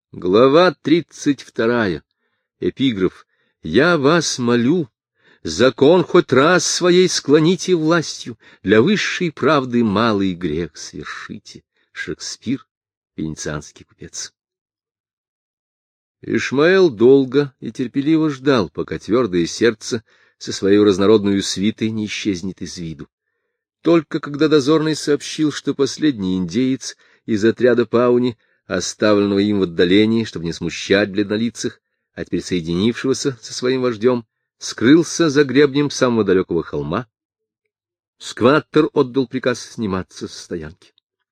Глава 32. Эпиграф. «Я вас молю, закон хоть раз своей склоните властью, для высшей правды малый грех свершите». Шекспир, венецианский купец. Ишмаэл долго и терпеливо ждал, пока твердое сердце со своей разнородной свитой не исчезнет из виду. Только когда дозорный сообщил, что последний индеец из отряда Пауни, оставленного им в отдалении, чтобы не смущать бледнолицых, а теперь соединившегося со своим вождем, скрылся за гребнем самого далекого холма, скваттер отдал приказ сниматься со стоянки.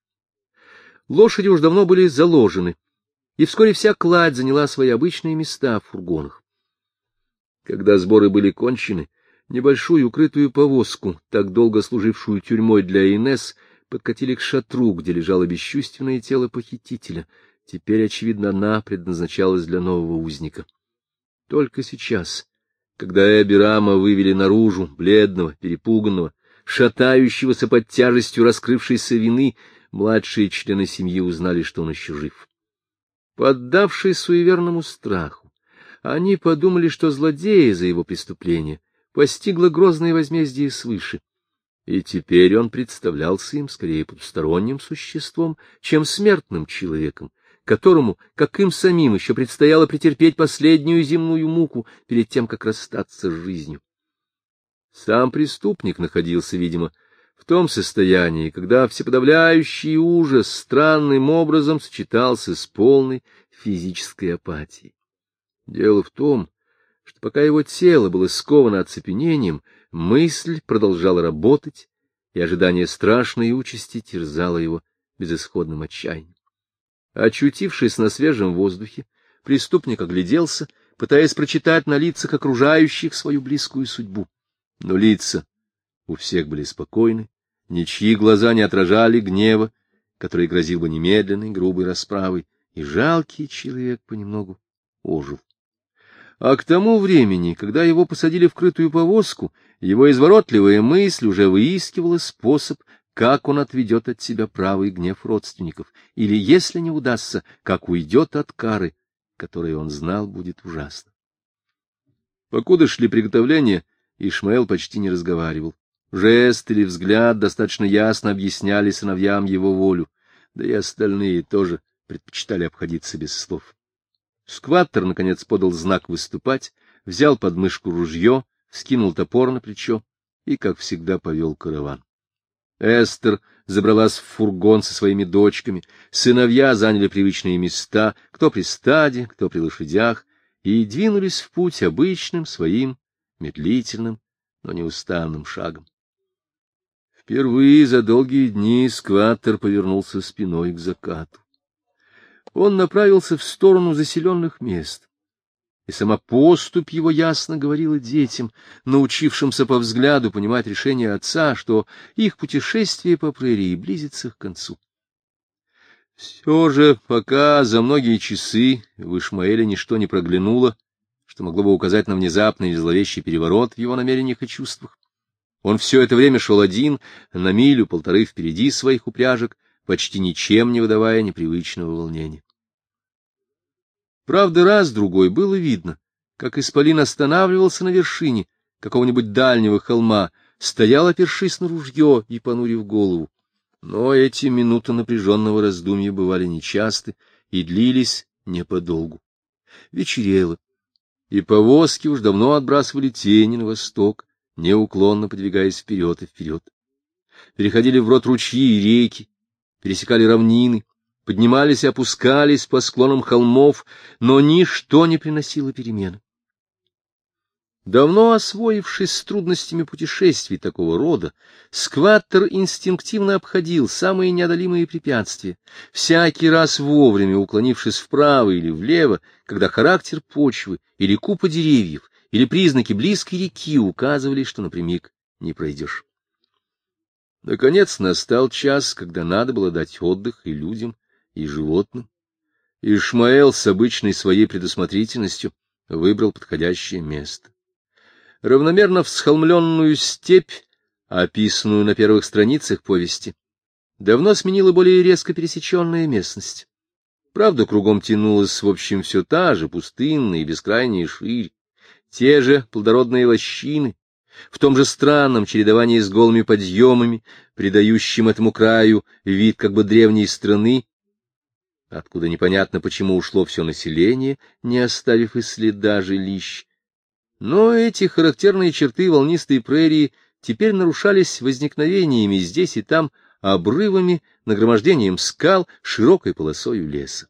Лошади уж давно были заложены, и вскоре вся кладь заняла свои обычные места в фургонах. Когда сборы были кончены, небольшую укрытую повозку, так долго служившую тюрьмой для Инесс, подкатили к шатру, где лежало бесчувственное тело похитителя. Теперь, очевидно, она предназначалась для нового узника. Только сейчас, когда Эбирама вывели наружу, бледного, перепуганного, шатающегося под тяжестью раскрывшейся вины, младшие члены семьи узнали, что он еще жив. Поддавшись суеверному страху, они подумали, что злодея за его преступление постигло грозное возмездие свыше. И теперь он представлялся им скорее потусторонним существом, чем смертным человеком, которому, как им самим, еще предстояло претерпеть последнюю земную муку перед тем, как расстаться с жизнью. Сам преступник находился, видимо, в том состоянии, когда всеподавляющий ужас странным образом сочетался с полной физической апатией. Дело в том, что пока его тело было сковано оцепенением, мысль продолжала работать, и ожидание страшной участи терзало его безысходным отчаянием. Очутившись на свежем воздухе, преступник огляделся, пытаясь прочитать на лицах окружающих свою близкую судьбу. Но лица у всех были спокойны, ничьи глаза не отражали гнева, который грозил бы немедленной грубой расправой, и жалкий человек понемногу ожил. А к тому времени, когда его посадили в крытую повозку, его изворотливая мысль уже выискивала способ, как он отведет от себя правый гнев родственников, или, если не удастся, как уйдет от кары, которая, он знал, будет ужасна. Покуда шли приготовления, Ишмаэл почти не разговаривал. Жест или взгляд достаточно ясно объясняли сыновьям его волю, да и остальные тоже предпочитали обходиться без слов. Скваттер, наконец, подал знак выступать, взял под мышку ружье, скинул топор на плечо и, как всегда, повел караван. Эстер забралась в фургон со своими дочками, сыновья заняли привычные места, кто при стаде, кто при лошадях, и двинулись в путь обычным своим медлительным, но неустанным шагом. Впервые за долгие дни скваттер повернулся спиной к закату. Он направился в сторону заселенных мест, и сама поступь его ясно говорила детям, научившимся по взгляду понимать решение отца, что их путешествие по прерии близится к концу. Все же, пока за многие часы в Ишмаэле ничто не проглянуло, что могло бы указать на внезапный и зловещий переворот в его намерениях и чувствах, он все это время шел один, на милю-полторы впереди своих упряжек, почти ничем не выдавая непривычного волнения. Правда, раз-другой было видно, как исполин останавливался на вершине какого-нибудь дальнего холма, стоял, опершись на ружье и понурив голову. Но эти минуты напряженного раздумья бывали нечасты и длились не подолгу. Вечерело, и повозки уж давно отбрасывали тени на восток, неуклонно подвигаясь вперед и вперед. Переходили вброд ручьи и реки, пересекали равнины, поднимались и опускались по склонам холмов, но ничто не приносило перемены. Давно освоившись с трудностями путешествий такого рода, скваттер инстинктивно обходил самые неодолимые препятствия, всякий раз вовремя уклонившись вправо или влево, когда характер почвы или купа деревьев или признаки близкой реки указывали, что напрямик не пройдешь. Наконец настал час, когда надо было дать отдых и людям, и животным. Ишмаэл с обычной своей предусмотрительностью выбрал подходящее место. Равномерно всхолмленную степь, описанную на первых страницах повести, давно сменила более резко пересеченная местность. Правда, кругом тянулась, в общем, все та же пустынная и бескрайняя ширь, те же плодородные лощины, в том же странном чередовании с голыми подъемами, придающим этому краю вид как бы древней страны, откуда непонятно почему ушло все население, не оставив и следа жилищ. Но эти характерные черты волнистой прерии теперь нарушались возникновениями здесь и там обрывами, нагромождением скал, широкой полосою леса.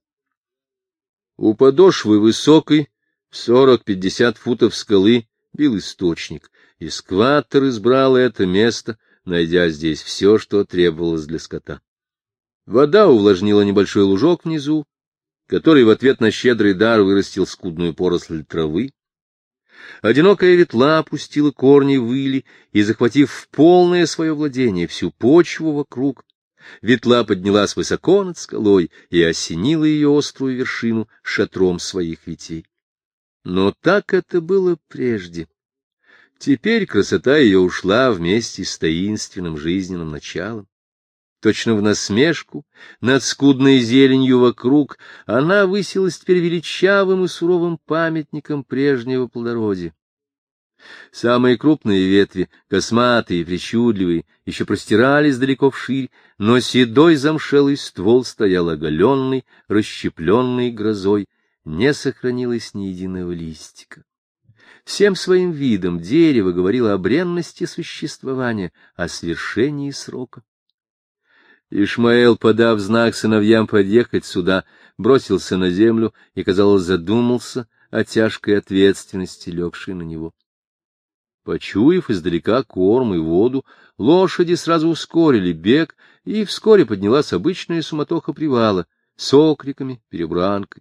У подошвы высокой, 40-50 футов скалы, бил источник, и скваттер избрал это место, найдя здесь все, что требовалось для скота. Вода увлажнила небольшой лужок внизу, который в ответ на щедрый дар вырастил скудную поросль травы. Одинокая ветла опустила корни выли и, захватив в полное свое владение всю почву вокруг, ветла поднялась высоко над скалой и осенила ее острую вершину шатром своих ветвей. Но так это было прежде. Теперь красота ее ушла вместе с таинственным жизненным началом. Точно в насмешку над скудной зеленью вокруг она высилась теперь величавым и суровым памятником прежнего плодородия. Самые крупные ветви, косматые и причудливые, еще простирались далеко вширь, но седой замшелый ствол стоял оголенный, расщепленный грозой, не сохранилось ни единого листика. Всем своим видом дерево говорило о бренности существования, о свершении срока. Ишмаэл, подав знак сыновьям подъехать сюда, бросился на землю и, казалось, задумался о тяжкой ответственности, легшей на него. Почуяв издалека корм и воду, лошади сразу ускорили бег, и вскоре поднялась обычная суматоха привала с окриками, перебранкой.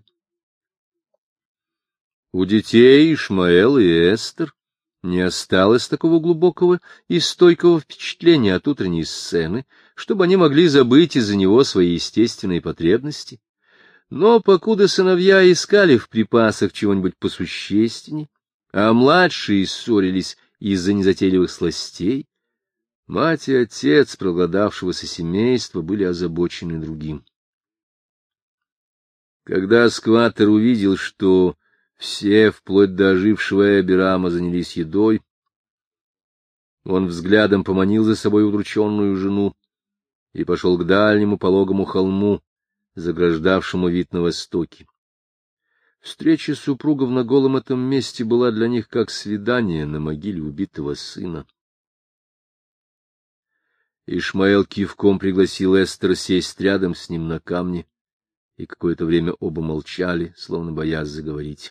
У детей Ишмаэла и Эстер не осталось такого глубокого и стойкого впечатления от утренней сцены, чтобы они могли забыть из-за него свои естественные потребности. Но покуда сыновья искали в припасах чего-нибудь посущественней, а младшие ссорились из-за незатейливых сластей, мать и отец проголодавшегося семейства были озабочены другим. Когда скваттер увидел, что все, вплоть до ожившего Эбирама, занялись едой, он взглядом поманил за собой удрученную жену и пошел к дальнему пологому холму, заграждавшему вид на востоке. Встреча супругов на голом этом месте была для них как свидание на могиле убитого сына. Ишмаэл кивком пригласил Эстер сесть рядом с ним на камне, и какое-то время оба молчали, словно боясь заговорить.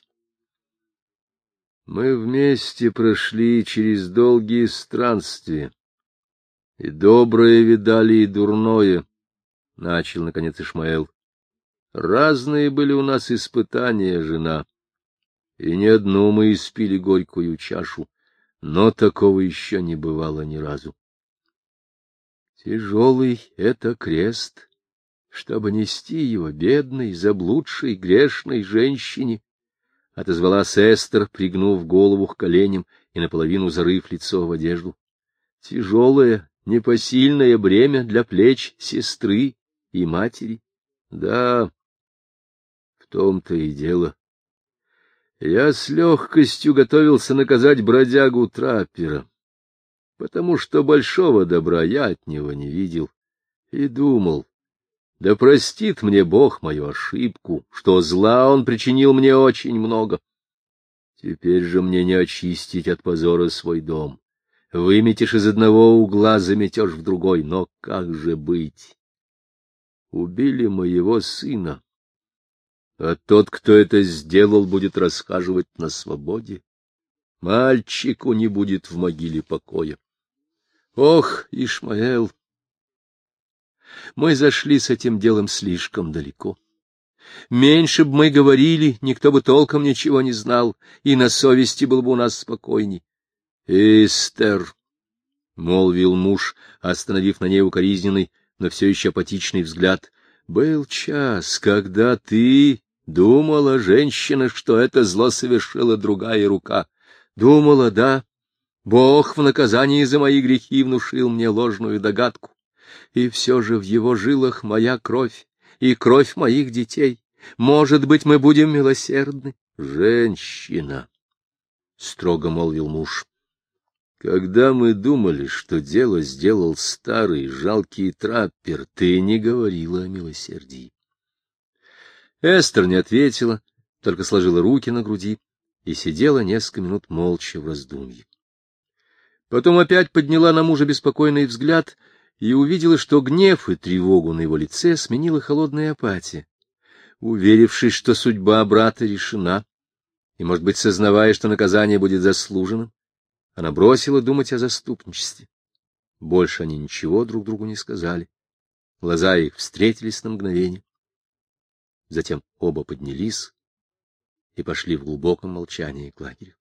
— Мы вместе прошли через долгие странствия, и доброе видали, и дурное, — начал, наконец, Ишмаэл. — Разные были у нас испытания, жена, и не одну мы испили горькую чашу, но такого еще не бывало ни разу. Тяжелый — это крест, чтобы нести его бедной, заблудшей, грешной женщине, — отозвалась Эстер, пригнув голову к коленям и наполовину зарыв лицо в одежду. Тяжелое, непосильное бремя для плеч сестры и матери. Да, в том-то и дело. Я с легкостью готовился наказать бродягу траппера, потому что большого добра я от него не видел, и думал, да простит мне Бог мою ошибку, что зла он причинил мне очень много. Теперь же мне не очистить от позора свой дом. Выметишь из одного угла, заметешь в другой, но как же быть? Убили моего сына, а тот, кто это сделал, будет расхаживать на свободе. Мальчику не будет в могиле покоя. Ох, Ишмаэл! Мы зашли с этим делом слишком далеко. Меньше бы мы говорили, никто бы толком ничего не знал, и на совести было бы у нас спокойней. — Эстер, — молвил муж, остановив на ней укоризненный, но все еще апатичный взгляд, — был час, когда ты думала, женщина, что это зло совершила другая рука. Думала, да, Бог в наказании за мои грехи внушил мне ложную догадку. И все же в его жилах моя кровь и кровь моих детей. Может быть, мы будем милосердны. — Женщина, — строго молвил муж, — когда мы думали, что дело сделал старый жалкий траппер, ты не говорила о милосердии. Эстер не ответила, только сложила руки на груди и сидела несколько минут молча в раздумье. Потом опять подняла на мужа беспокойный взгляд и увидела, что гнев и тревогу на его лице сменила холодная апатия. Уверившись, что судьба брата решена, и, может быть, сознавая, что наказание будет заслуженным, она бросила думать о заступничестве. Больше они ничего друг другу не сказали. Глаза их встретились на мгновение. Затем оба поднялись и пошли в глубоком молчании к лагерю.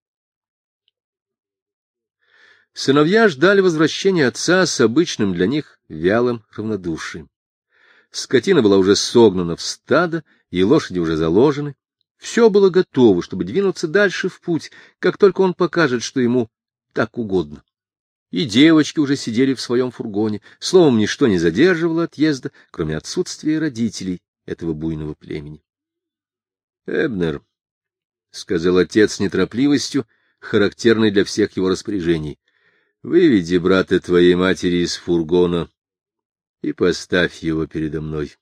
Сыновья ждали возвращения отца с обычным для них вялым равнодушием. Скотина была уже согнана в стадо, и лошади уже заложены. Все было готово, чтобы двинуться дальше в путь, как только он покажет, что ему так угодно. И девочки уже сидели в своем фургоне. Словом, ничто не задерживало отъезда, кроме отсутствия родителей этого буйного племени. — Эбнер, — сказал отец с неторопливостью, характерной для всех его распоряжений, — выведи брата твоей матери из фургона и поставь его передо мной.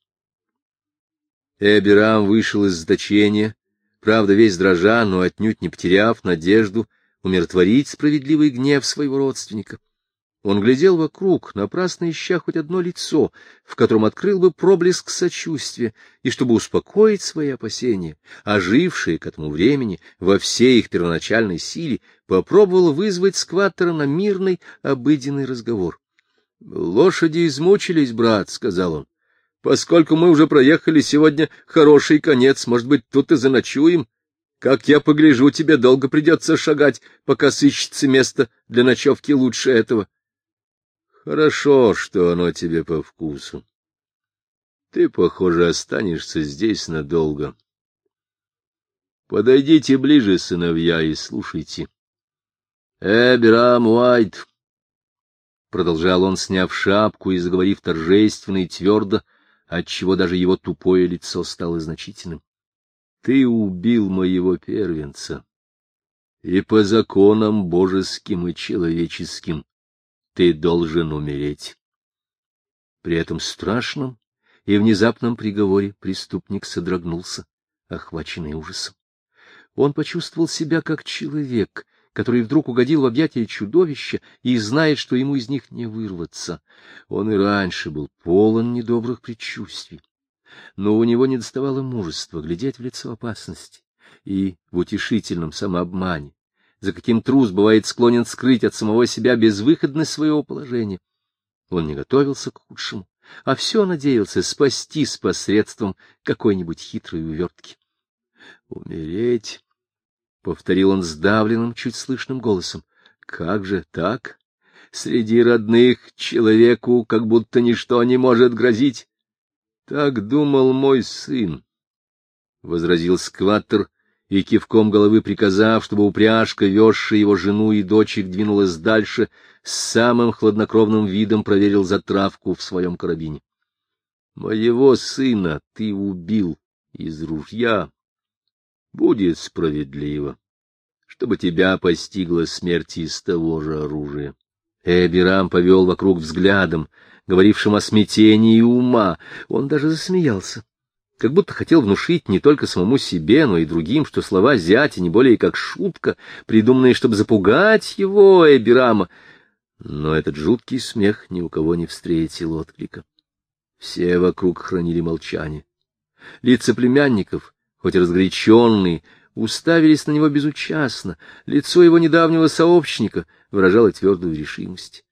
Эбирам вышел из заточения, правда, весь дрожа, но отнюдь не потеряв надежду умиротворить справедливый гнев своего родственника. Он глядел вокруг, напрасно ища хоть одно лицо, в котором открыл бы проблеск сочувствия, и чтобы успокоить свои опасения, ожившие к этому времени во всей их первоначальной силе, попробовал вызвать скваттера на мирный, обыденный разговор. — Лошади измучились, брат, — сказал он. — Поскольку мы уже проехали сегодня хороший конец, может быть, тут и заночуем? Как я погляжу, тебе долго придется шагать, пока сыщется место для ночевки лучше этого. Хорошо, что оно тебе по вкусу. Ты, похоже, останешься здесь надолго. Подойдите ближе, сыновья, и слушайте. Эбирам Уайт, — продолжал он, сняв шапку и заговорив торжественно и твердо, отчего даже его тупое лицо стало значительным. — Ты убил моего первенца, и по законам божеским и человеческим ты должен умереть. При этом страшном и внезапном приговоре преступник содрогнулся, охваченный ужасом. Он почувствовал себя как человек, который вдруг угодил в объятия чудовища и знает, что ему из них не вырваться. Он и раньше был полон недобрых предчувствий, но у него недоставало мужества глядеть в лицо опасности и в утешительном самообмане, за каким трус бывает склонен скрыть от самого себя безвыходность своего положения. Он не готовился к худшему, а все надеялся спастись посредством какой-нибудь хитрой увертки. «Умереть», — повторил он сдавленным, чуть слышным голосом. «Как же так? Среди родных человеку как будто ничто не может грозить». «Так думал мой сын», — возразил скваттер, и кивком головы приказав, чтобы упряжка, везшая его жену и дочек, двинулась дальше, с самым хладнокровным видом проверил затравку в своем карабине. — Моего сына ты убил из ружья. Будет справедливо, чтобы тебя постигла смерть из того же оружия. Эбирам повел вокруг взглядом, говорившим о смятении ума. Он даже засмеялся, как будто хотел внушить не только самому себе, но и другим, что слова зятя не более как шутка, придуманная, чтобы запугать его, Эбирама. Но этот жуткий смех ни у кого не встретил отклика. Все вокруг хранили молчание. Лица племянников, хоть и разгоряченные, уставились на него безучастно. Лицо его недавнего сообщника выражало твердую решимость.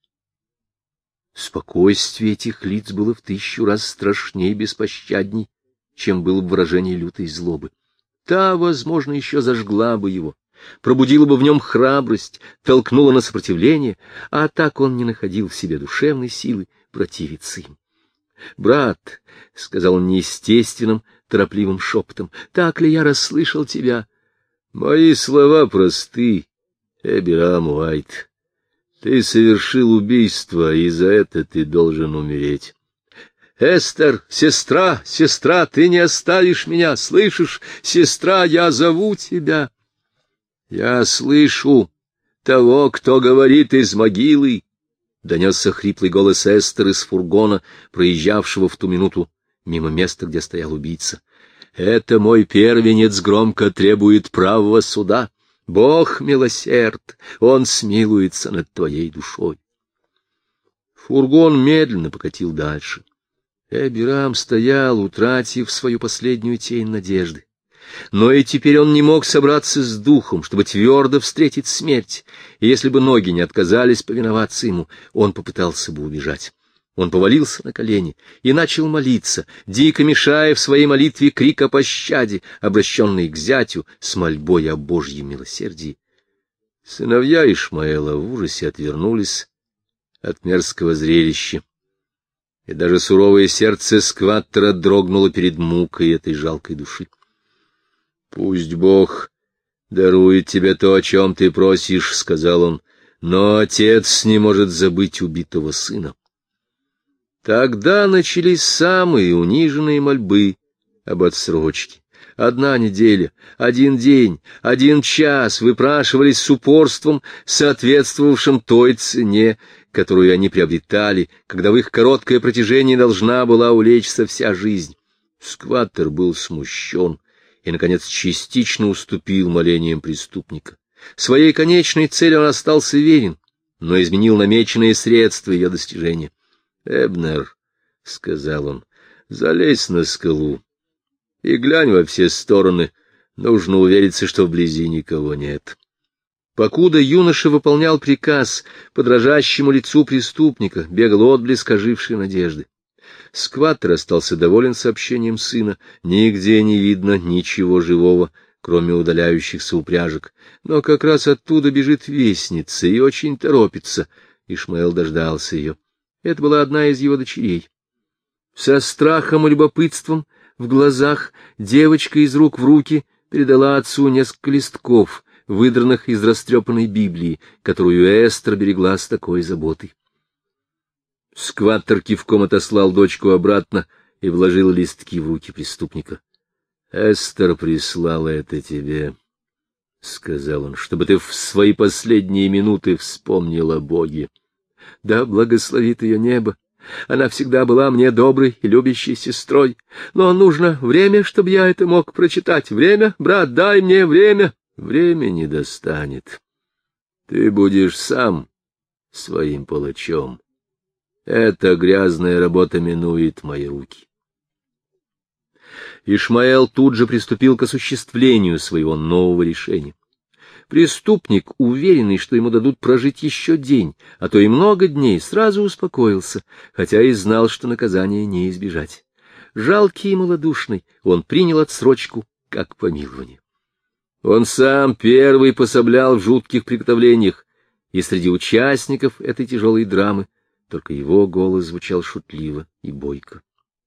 Спокойствие этих лиц было в 1000 раз страшнее и беспощадней, чем было бы выражение лютой злобы. Та, возможно, еще зажгла бы его, пробудила бы в нем храбрость, толкнула на сопротивление, а так он не находил в себе душевной силы противиться им. — Брат, — сказал он неестественным, торопливым шепотом, — так ли я расслышал тебя? — Мои слова просты, Эбирам Уайт. Ты совершил убийство, и за это ты должен умереть. Эстер, сестра, сестра, ты не оставишь меня, слышишь? Сестра, я зову тебя. Я слышу того, кто говорит из могилы, — донесся хриплый голос Эстер из фургона, проезжавшего в ту минуту мимо места, где стоял убийца. Это мой первенец громко требует правого суда. Бог милосерд, он смилуется над твоей душой. Фургон медленно покатил дальше. Эбирам стоял, утратив свою последнюю тень надежды. Но и теперь он не мог собраться с духом, чтобы твердо встретить смерть, и если бы ноги не отказались повиноваться ему, он попытался бы убежать. Он повалился на колени и начал молиться, дико мешая в своей молитве крик о пощаде, обращенный к зятю с мольбой о Божьем милосердии. Сыновья Ишмаэла в ужасе отвернулись от мерзкого зрелища, и даже суровое сердце скваттера дрогнуло перед мукой этой жалкой души. — Пусть Бог дарует тебе то, о чем ты просишь, — сказал он, — но отец не может забыть убитого сына. Тогда начались самые униженные мольбы об отсрочке. 1 неделя, 1 день, 1 час выпрашивались с упорством, соответствовавшим той цене, которую они приобретали, когда в их короткое протяжение должна была улечься вся жизнь. Скваттер был смущен и, наконец, частично уступил молениям преступника. Своей конечной цели он остался верен, но изменил намеченные средства ее достижения. — Эбнер, — сказал он, — залезь на скалу и глянь во все стороны. Нужно увериться, что вблизи никого нет. Покуда юноша выполнял приказ, по дрожащему лицу преступника бегал отблеск ожившей надежды. Скваттер остался доволен сообщением сына. Нигде не видно ничего живого, кроме удаляющихся упряжек. Но как раз оттуда бежит вестница и очень торопится. Ишмаэл дождался ее. Это была одна из его дочерей. Со страхом и любопытством в глазах девочка из рук в руки передала отцу несколько листков, выдранных из растрепанной Библии, которую Эстер берегла с такой заботой. Скваттер кивком отослал дочку обратно и вложил листки в руки преступника. — Эстер прислала это тебе, — сказал он, — чтобы ты в свои последние минуты вспомнил о Боге. Да благословит ее небо. Она всегда была мне доброй и любящей сестрой. Но нужно время, чтобы я это мог прочитать. Время, брат, дай мне время. Время не достанет. Ты будешь сам своим палачом. Эта грязная работа минует мои руки. Ишмаэл тут же приступил к осуществлению своего нового решения. Преступник, уверенный, что ему дадут прожить еще день, а то и много дней, сразу успокоился, хотя и знал, что наказания не избежать. Жалкий и малодушный, он принял отсрочку как помилование. Он сам первый пособлял в жутких приготовлениях, и среди участников этой тяжелой драмы только его голос звучал шутливо и бойко.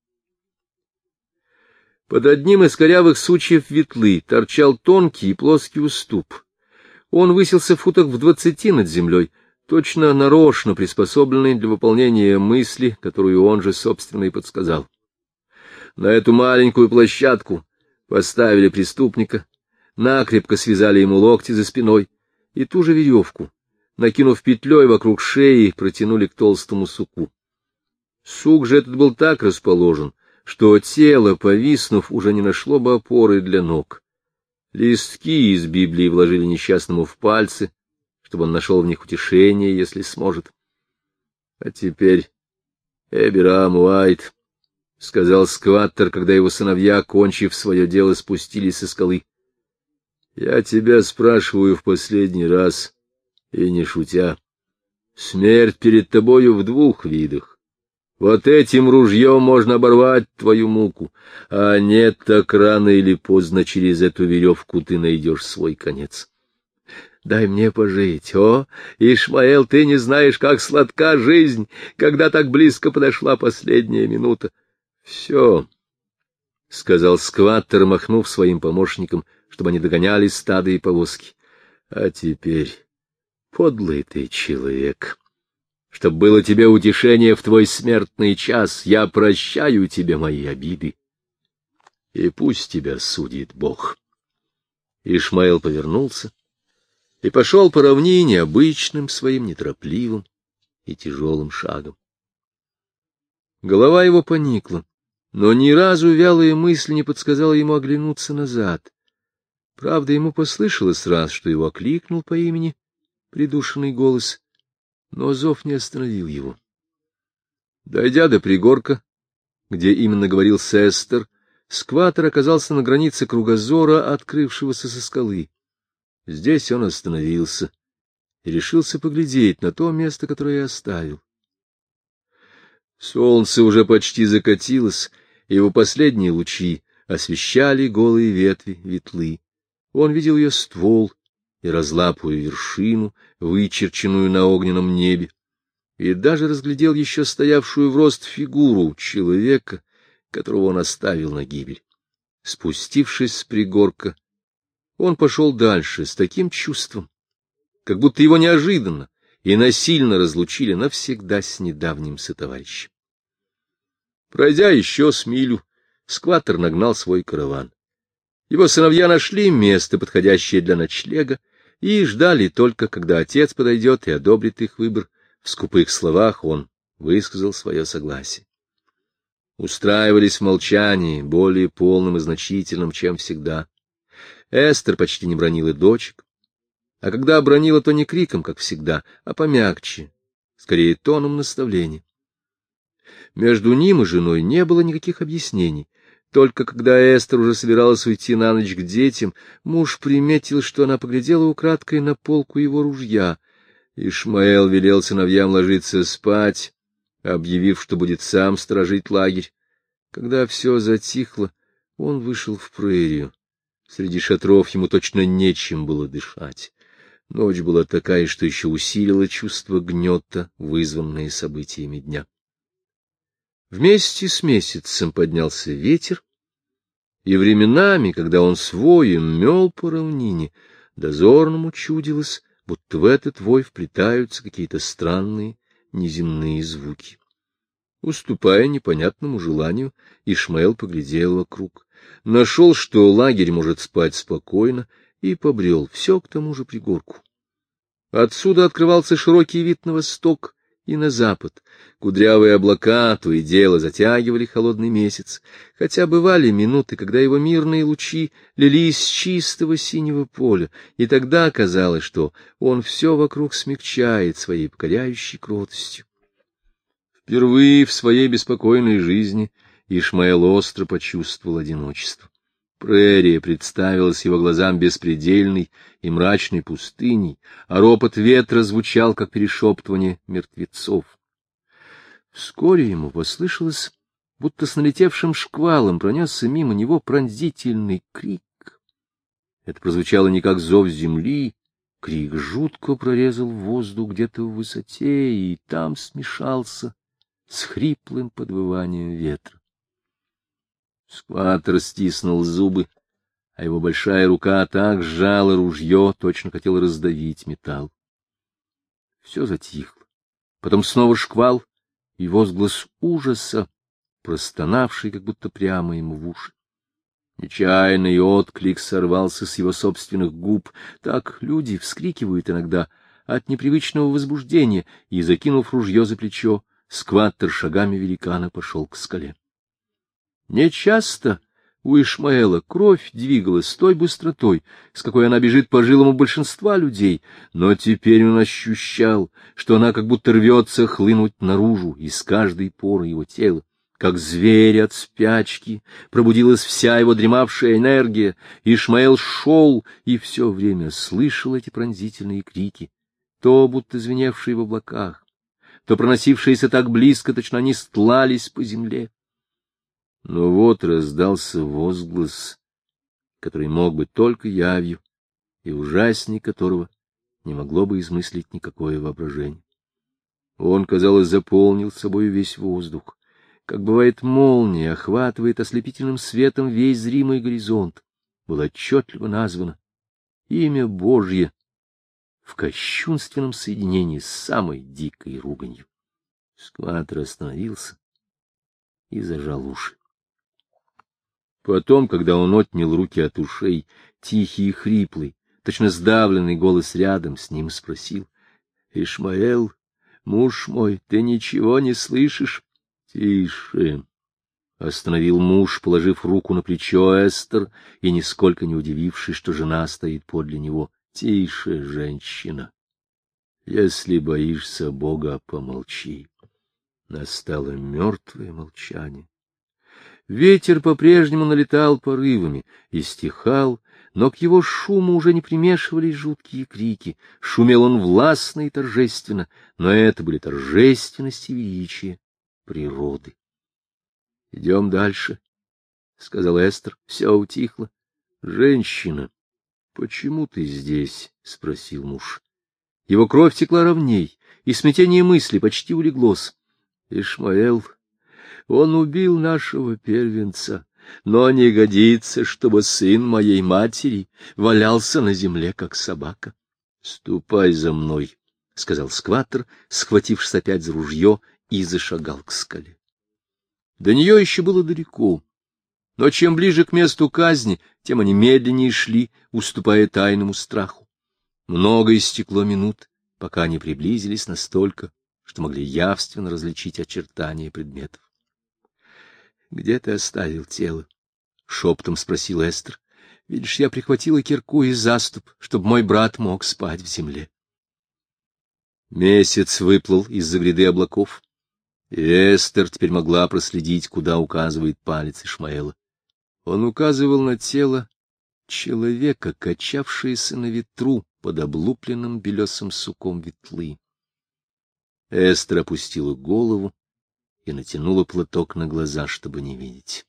Под одним из корявых сучьев ветлы торчал тонкий и плоский уступ. Он высился в футах в 20 над землей, точно нарочно приспособленный для выполнения мысли, которую он же собственно и подсказал. На эту маленькую площадку поставили преступника, накрепко связали ему локти за спиной и ту же веревку, накинув петлей вокруг шеи, протянули к толстому суку. Сук же этот был так расположен, что тело, повиснув, уже не нашло бы опоры для ног. Листки из Библии вложили несчастному в пальцы, чтобы он нашел в них утешение, если сможет. — А теперь, Эбирам Уайт, — сказал Скваттер, когда его сыновья, кончив свое дело, спустились со скалы, — я тебя спрашиваю в последний раз, и не шутя. Смерть перед тобою в 2 видах. Вот этим ружьем можно оборвать твою муку, а нет, так рано или поздно через эту веревку ты найдешь свой конец. Дай мне пожить, о, Ишмаэл, ты не знаешь, как сладка жизнь, когда так близко подошла последняя минута. — Все, — сказал Скваттер, махнув своим помощникам, чтобы они догоняли стадо и повозки. — А теперь, подлый ты человек, чтоб было тебе утешение в твой смертный час, я прощаю тебе мои обиды, и пусть тебя судит Бог. Ишмаэл повернулся и пошел по равнине обычным своим неторопливым и тяжелым шагом. Голова его поникла, но ни разу вялая мысль не подсказала ему оглянуться назад. Правда, ему послышалось раз, что его окликнул по имени придушенный голос, но зов не остановил его. Дойдя до пригорка, где именно говорил Сестер, скватер оказался на границе кругозора, открывшегося со скалы. Здесь он остановился и решился поглядеть на то место, которое оставил. Солнце уже почти закатилось, и его последние лучи освещали голые ветви ветлы. Он видел ее ствол и разлапую вершину, вычерченную на огненном небе, и даже разглядел еще стоявшую в рост фигуру человека, которого он оставил на гибель. Спустившись с пригорка, он пошел дальше с таким чувством, как будто его неожиданно и насильно разлучили навсегда с недавним сотоварищем. Пройдя еще с милю, скватер нагнал свой караван. Его сыновья нашли место, подходящее для ночлега, и ждали только, когда отец подойдет и одобрит их выбор. В скупых словах он высказал свое согласие. Устраивались в молчании, более полным и значительным, чем всегда. Эстер почти не бранила дочек, а когда бранила, то не криком, как всегда, а помягче, скорее тоном наставления. Между ним и женой не было никаких объяснений. Только когда Эстер уже собиралась уйти на ночь к детям, муж приметил, что она поглядела украдкой на полку его ружья. Ишмаэл велел сыновьям ложиться спать, объявив, что будет сам сторожить лагерь. Когда все затихло, он вышел в прерию. Среди шатров ему точно нечем было дышать. Ночь была такая, что еще усилила чувство гнета, вызванное событиями дня. Вместе с месяцем поднялся ветер, и временами, когда он с воем мел по равнине, дозорному чудилось, будто в этот вой вплетаются какие-то странные неземные звуки. Уступая непонятному желанию, Ишмаэл поглядел вокруг, нашел, что лагерь может спать спокойно, и побрел все к тому же пригорку. Отсюда открывался широкий вид на восток и на запад. Кудрявые облака то и дело затягивали холодный месяц, хотя бывали минуты, когда его мирные лучи лились с чистого синего поля, и тогда казалось, что он все вокруг смягчает своей покоряющей кротостью. Впервые в своей беспокойной жизни Ишмаэл остро почувствовал одиночество. Прерия представилась его глазам беспредельной и мрачной пустыней, а ропот ветра звучал, как перешептывание мертвецов. Вскоре ему послышалось, будто с налетевшим шквалом пронесся мимо него пронзительный крик. Это прозвучало не как зов земли, крик жутко прорезал воздух где-то в высоте, и там смешался с хриплым подвыванием ветра. Скватер стиснул зубы, а его большая рука так сжала ружье, точно хотел раздавить металл. Все затихло. Потом снова шквал и возглас ужаса, простонавший, как будто прямо ему в уши. Нечаянный отклик сорвался с его собственных губ. Так люди вскрикивают иногда от непривычного возбуждения, и, закинув ружье за плечо, скватер шагами великана пошел к скале. Нечасто у Ишмаэла кровь двигалась с той быстротой, с какой она бежит по жилам у большинства людей, но теперь он ощущал, что она как будто рвется хлынуть наружу из каждой поры его тела. Как зверь от спячки пробудилась вся его дремавшая энергия. Ишмаэл шел и все время слышал эти пронзительные крики, то будто звеневшие в облаках, то проносившиеся так близко, точно они стлались по земле. Но вот раздался возглас, который мог быть только явью, и ужасней которого не могло бы измыслить никакое воображение. Он, казалось, заполнил собой весь воздух, как бывает молния, охватывает ослепительным светом весь зримый горизонт. Было отчетливо названо имя Божье, в кощунственном соединении с самой дикой руганью. Скваттер остановился и зажал уши. Потом, когда он отнял руки от ушей, тихий и хриплый, точно сдавленный голос рядом с ним спросил: — Ишмаэл, муж мой, ты ничего не слышишь? — Тише! — остановил муж, положив руку на плечо Эстер и нисколько не удивившись, что жена стоит подле него. — Тише, женщина! Если боишься Бога, помолчи. Настало мертвое молчание. Ветер по-прежнему налетал порывами и стихал, но к его шуму уже не примешивались жуткие крики. Шумел он властно и торжественно, но это были торжественность и величие природы. — Идем дальше, — сказала Эстер. — Все утихло. — Женщина, почему ты здесь? — спросил муж. Его кровь текла ровней, и смятение мысли почти улеглось. — Ишмаэл, он убил нашего первенца, но не годится, чтобы сын моей матери валялся на земле, как собака. — Ступай за мной, — сказал Скваттер, схватившись опять за ружье, и зашагал к скале. До нее еще было далеко, но чем ближе к месту казни, тем они медленнее шли, уступая тайному страху. Много истекло минут, пока они приблизились настолько, что могли явственно различить очертания предметов. — Где ты оставил тело? — шепотом спросил Эстер. — Видишь, я прихватила кирку и заступ, чтобы мой брат мог спать в земле. Месяц выплыл из-за гряды облаков, и Эстер теперь могла проследить, куда указывает палец Ишмаэла. Он указывал на тело человека, качавшееся на ветру под облупленным белесым суком ветлы. Эстер опустила голову и натянула платок на глаза, чтобы не видеть.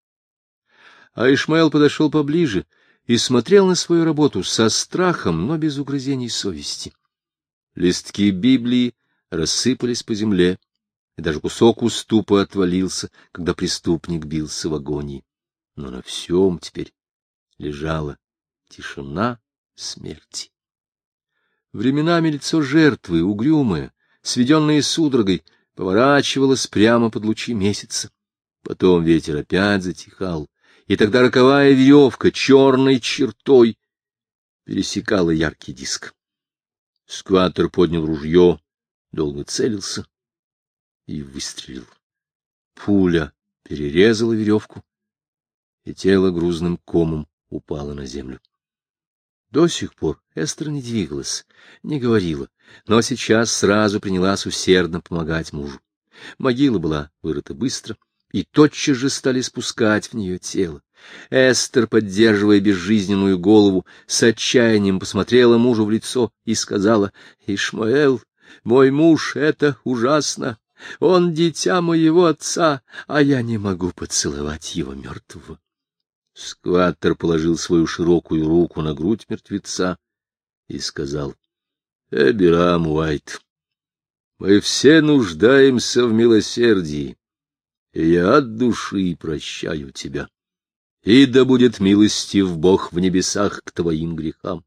А Ишмаэл подошел поближе и смотрел на свою работу со страхом, но без угрызений совести. Листки Библии рассыпались по земле, и даже кусок уступа отвалился, когда преступник бился в агонии. Но на всем теперь лежала тишина смерти. Временами лицо жертвы, угрюмое, сведенное судорогой, поворачивалось прямо под лучи месяца. Потом ветер опять затихал, и тогда роковая веревка черной чертой пересекала яркий диск. Скваттер поднял ружье, долго целился и выстрелил. Пуля перерезала веревку, и тело грузным комом упало на землю. До сих пор Эстер не двигалась, не говорила, но сейчас сразу принялась усердно помогать мужу. Могила была вырыта быстро, и тотчас же стали спускать в нее тело. Эстер, поддерживая безжизненную голову, с отчаянием посмотрела мужу в лицо и сказала: — Ишмаэл, мой муж, это ужасно. Он дитя моего отца, а я не могу поцеловать его мертвого. Скваттер положил свою широкую руку на грудь мертвеца и сказал: — Эбирам Уайт, мы все нуждаемся в милосердии, и я от души прощаю тебя. И да будет милостив Бог в небесах к твоим грехам.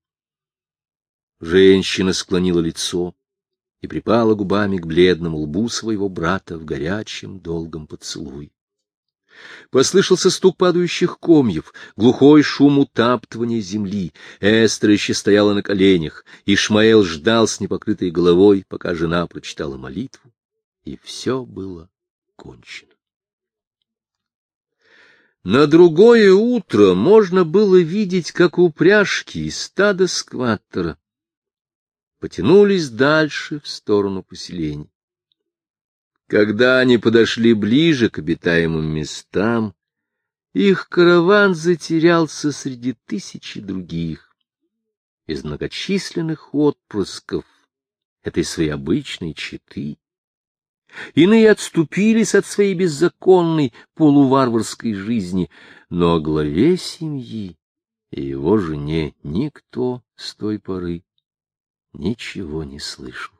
Женщина склонила лицо и припала губами к бледному лбу своего брата в горячем долгом поцелуе. Послышался стук падающих комьев, глухой шум утаптывания земли. Эстер еще стояла на коленях, Ишмаэл ждал с непокрытой головой, пока жена прочитала молитву, и все было кончено. На другое утро можно было видеть, как упряжки и стадо Скваттера потянулись дальше в сторону поселений. Когда они подошли ближе к обитаемым местам, их караван затерялся среди тысячи других. Из многочисленных отпрысков этой своей обычной четы иные отступились от своей беззаконной полуварварской жизни, но о главе семьи и его жене никто с той поры ничего не слышал.